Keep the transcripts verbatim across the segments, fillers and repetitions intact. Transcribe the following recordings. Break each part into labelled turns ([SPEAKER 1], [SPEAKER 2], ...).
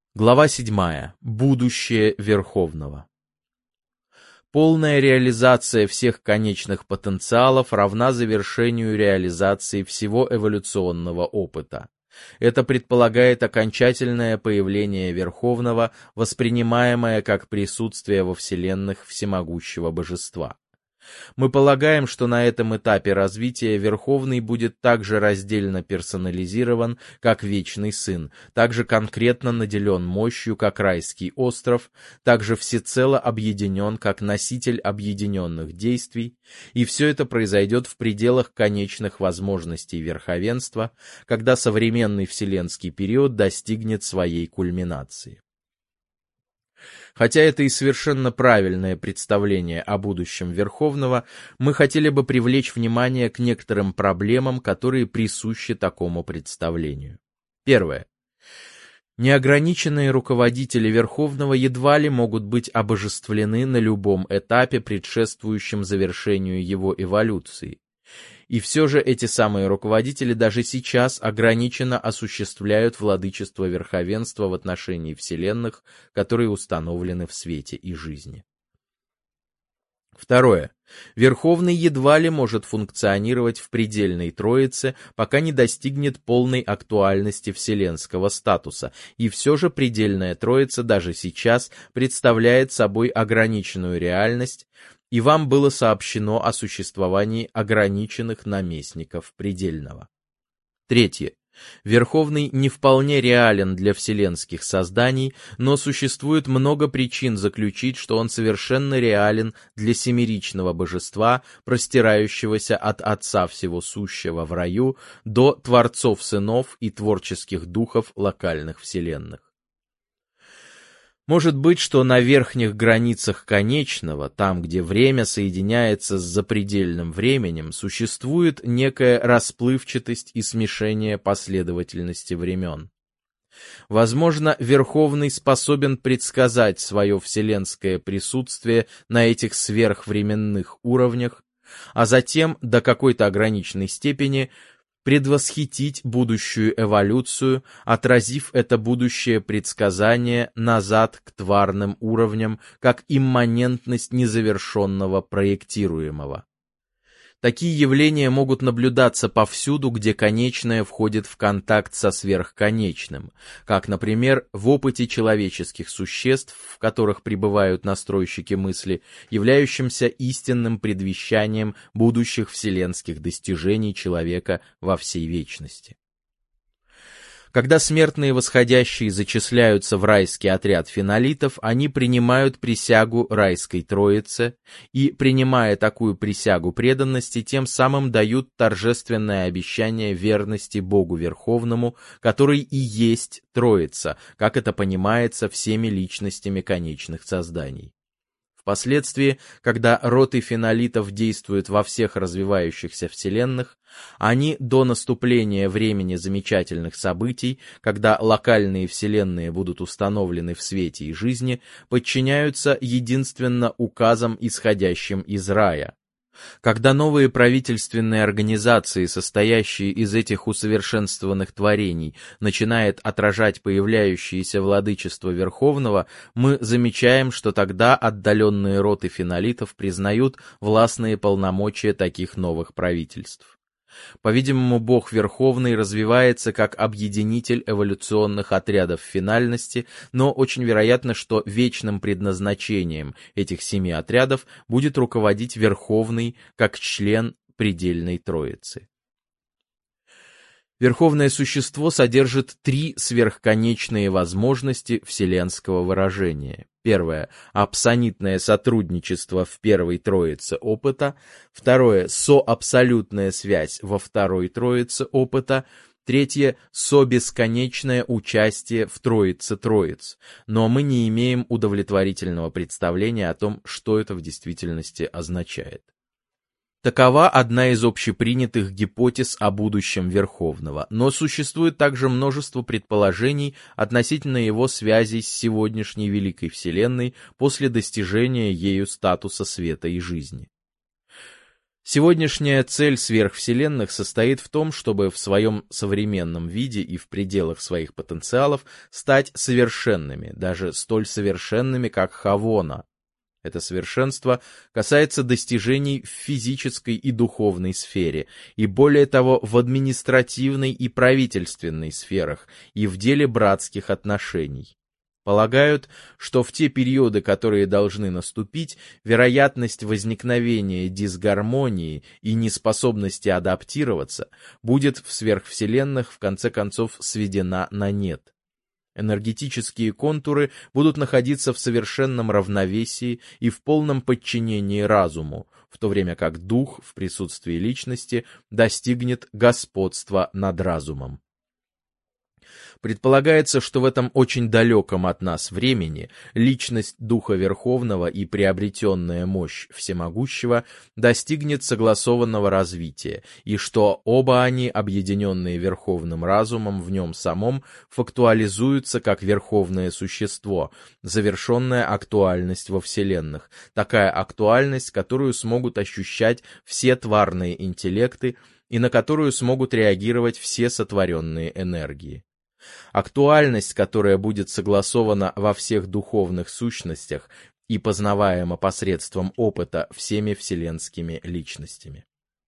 [SPEAKER 1] Глава седьмая. Будущее Верховного. Полная реализация всех конечных потенциалов равна завершению реализации всего эволюционного опыта. Это предполагает окончательное появление Верховного, воспринимаемое как присутствие во вселенных всемогущего божества. Мы полагаем, что на этом этапе развития Верховный будет так же раздельно персонализирован, как Вечный Сын, так же конкретно наделен мощью, как Райский остров, так же всецело объединен, как носитель объединенных действий, и все это произойдет в пределах конечных возможностей верховенства, когда современный вселенский период достигнет своей кульминации. Хотя это и совершенно правильное представление о будущем Верховного, мы хотели бы привлечь внимание к некоторым проблемам, которые присущи такому представлению. Первое. Неограниченные руководители Верховного едва ли могут быть обожествлены на любом этапе, предшествующем завершению его эволюции. И все же эти самые руководители даже сейчас ограниченно осуществляют владычество верховенства в отношении вселенных, которые установлены в свете и жизни. Второе. Верховный едва ли может функционировать в предельной Троице, пока не достигнет полной актуальности вселенского статуса, и все же предельная Троица даже сейчас представляет собой ограниченную реальность, и вам было сообщено о существовании ограниченных наместников предельного. Третье. Верховный не вполне реален для вселенских созданий, но существует много причин заключить, что он совершенно реален для семеричного божества, простирающегося от Отца Всего Сущего в раю до творцов сынов и творческих духов локальных вселенных. Может быть, что на верхних границах конечного, там, где время соединяется с запредельным временем, существует некая расплывчатость и смешение последовательности времен. Возможно, Верховный способен предсказать свое вселенское присутствие на этих сверхвременных уровнях, а затем, до какой-то ограниченной степени, предвосхитить будущую эволюцию, отразив это будущее предсказание назад к тварным уровням, как имманентность незавершенного проектируемого. Такие явления могут наблюдаться повсюду, где конечное входит в контакт со сверхконечным, как, например, в опыте человеческих существ, в которых пребывают настройщики мысли, являющимся истинным предвещанием будущих вселенских достижений человека во всей вечности. Когда смертные восходящие зачисляются в райский отряд фенолитов, они принимают присягу райской троице и, принимая такую присягу преданности, тем самым дают торжественное обещание верности Богу Верховному, который и есть Троица, как это понимается всеми личностями конечных созданий. Впоследствии, когда роты фенолитов действуют во всех развивающихся вселенных, они до наступления времени замечательных событий, когда локальные вселенные будут установлены в свете и жизни, подчиняются единственно указам, исходящим из рая. Когда новые правительственные организации, состоящие из этих усовершенствованных творений, начинают отражать появляющееся владычество Верховного, мы замечаем, что тогда отдаленные роты фенолитов признают властные полномочия таких новых правительств. По-видимому, Бог Верховный развивается как объединитель эволюционных отрядов финальности, но очень вероятно, что вечным предназначением этих семи отрядов будет руководить Верховный как член предельной Троицы. Верховное существо содержит три сверхконечные возможности вселенского выражения. Первое — апсонитное сотрудничество в первой троице опыта. Второе — соабсолютная связь во второй троице опыта. Третье — собесконечное участие в троице троиц. Но мы не имеем удовлетворительного представления о том, что это в действительности означает. Такова одна из общепринятых гипотез о будущем Верховного, но существует также множество предположений относительно его связей с сегодняшней Великой Вселенной после достижения ею статуса света и жизни. Сегодняшняя цель сверхвселенных состоит в том, чтобы в своем современном виде и в пределах своих потенциалов стать совершенными, даже столь совершенными, как Хавона. Это совершенство касается достижений в физической и духовной сфере, и более того, в административной и правительственной сферах, и в деле братских отношений. Полагают, что в те периоды, которые должны наступить, вероятность возникновения дисгармонии и неспособности адаптироваться будет в сверхвселенных в конце концов сведена на нет. Энергетические контуры будут находиться в совершенном равновесии и в полном подчинении разуму, в то время как дух в присутствии личности достигнет господства над разумом. Предполагается, что в этом очень далеком от нас времени личность Духа Верховного и приобретенная мощь Всемогущего достигнет согласованного развития, и что оба они, объединенные Верховным Разумом в нем самом, фактуализуются как Верховное Существо, завершенная актуальность во Вселенных, такая актуальность, которую смогут ощущать все тварные интеллекты и на которую смогут реагировать все сотворенные энергии. Актуальность, которая будет согласована во всех духовных сущностях и познаваема посредством опыта всеми вселенскими личностями.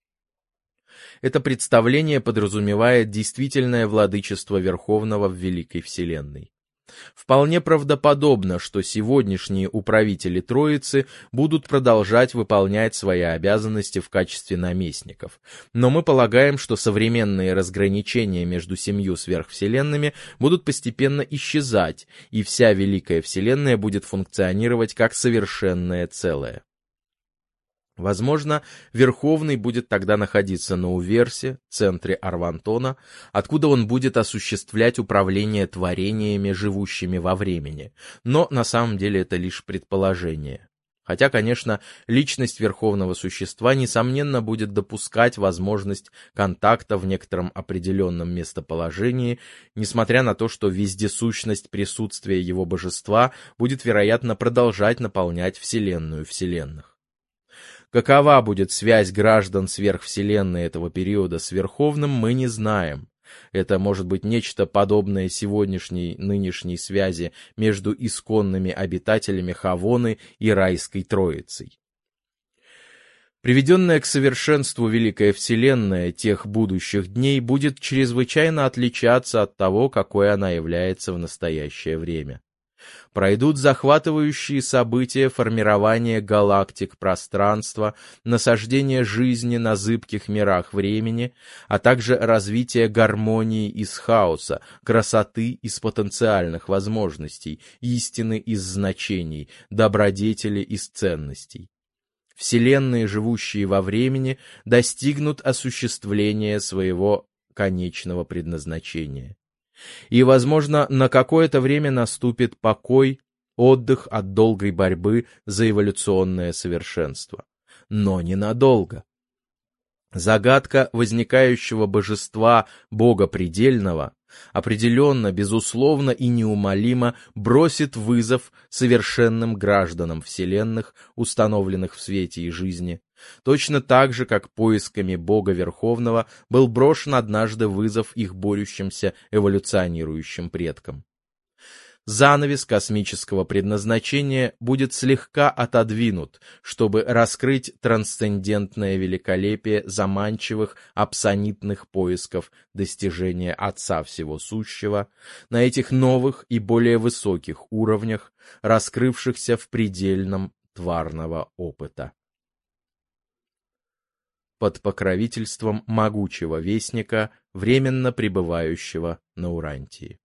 [SPEAKER 1] Это представление подразумевает действительное владычество Верховного в Великой Вселенной. Вполне правдоподобно, что сегодняшние управители Троицы будут продолжать выполнять свои обязанности в качестве наместников, но мы полагаем, что современные разграничения между семью сверхвселенными будут постепенно исчезать, и вся Великая Вселенная будет функционировать как совершенное целое. Возможно, Верховный будет тогда находиться на Уверсе, центре Арвантона, откуда он будет осуществлять управление творениями, живущими во времени, но на самом деле это лишь предположение. Хотя, конечно, личность Верховного Существа, несомненно, будет допускать возможность контакта в некотором определенном местоположении, несмотря на то, что вездесущность присутствия его божества будет, вероятно, продолжать наполнять Вселенную вселенных. Какова будет связь граждан сверхвселенной этого периода с Верховным, мы не знаем. Это может быть нечто подобное сегодняшней нынешней связи между исконными обитателями Хавоны и Райской Троицей. Приведенная к совершенству Великая Вселенная тех будущих дней будет чрезвычайно отличаться от того, какой она является в настоящее время. Пройдут захватывающие события формирования галактик пространства, насаждение жизни на зыбких мирах времени, а также развитие гармонии из хаоса, красоты из потенциальных возможностей, истины из значений, добродетели из ценностей. Вселенные, живущие во времени, достигнут осуществления своего конечного предназначения. И, возможно, на какое-то время наступит покой, отдых от долгой борьбы за эволюционное совершенство. Но ненадолго. Загадка возникающего божества Бога Предельного определенно, безусловно и неумолимо бросит вызов совершенным гражданам вселенных, установленных в свете и жизни, точно так же, как поисками Бога Верховного был брошен однажды вызов их борющимся эволюционирующим предкам. Занавес космического предназначения будет слегка отодвинут, чтобы раскрыть трансцендентное великолепие заманчивых апсонитных поисков достижения Отца Всего Сущего на этих новых и более высоких уровнях, раскрывшихся в предельном тварного опыта. Под покровительством могучего вестника, временно пребывающего на Урантии.